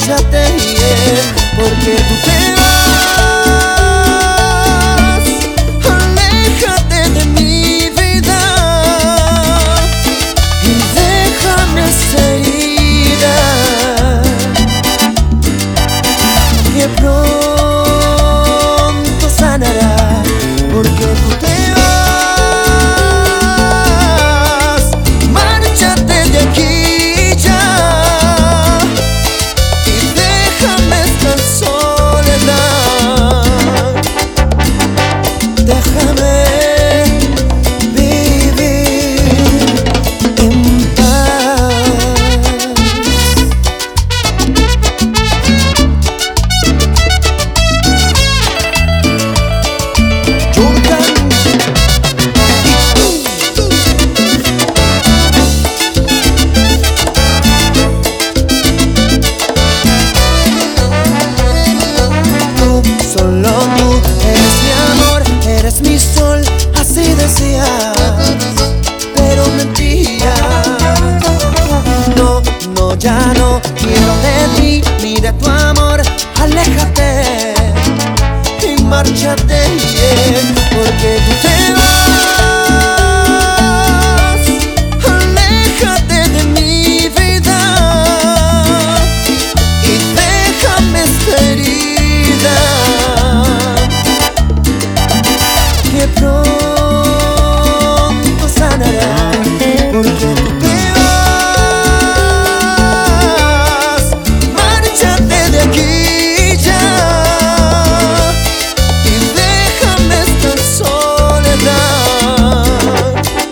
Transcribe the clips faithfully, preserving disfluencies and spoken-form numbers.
márchate, yeah, porque tú te vas. Aléjate de mi vida y déjame esta herida que pronto sanará, porque tú te solo tú eres mi amor, eres mi sol, así decía, pero mentía. No, no, ya no quiero de ti ni de tu amor. Aléjate y márchate, yeah, porque tú te vas. Aléjate de mi vida y déjame esta herida que pronto sanará, porque tú te vas. Márchate de aquí ya y déjame esta soledad.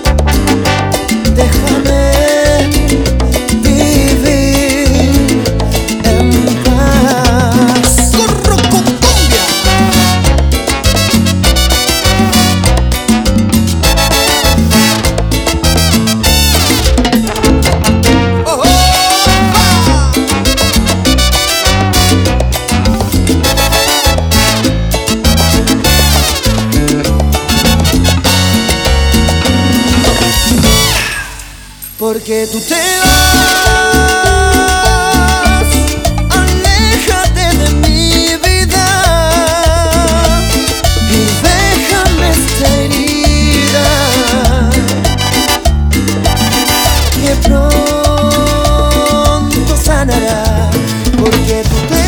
Déjame vivir en paz. ¡Corro con cumbia! Porque tú te vas. Aléjate de mi vida y déjame esta herida que pronto sanará, porque tú te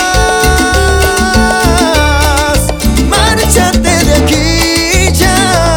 vas. Márchate de aquí ya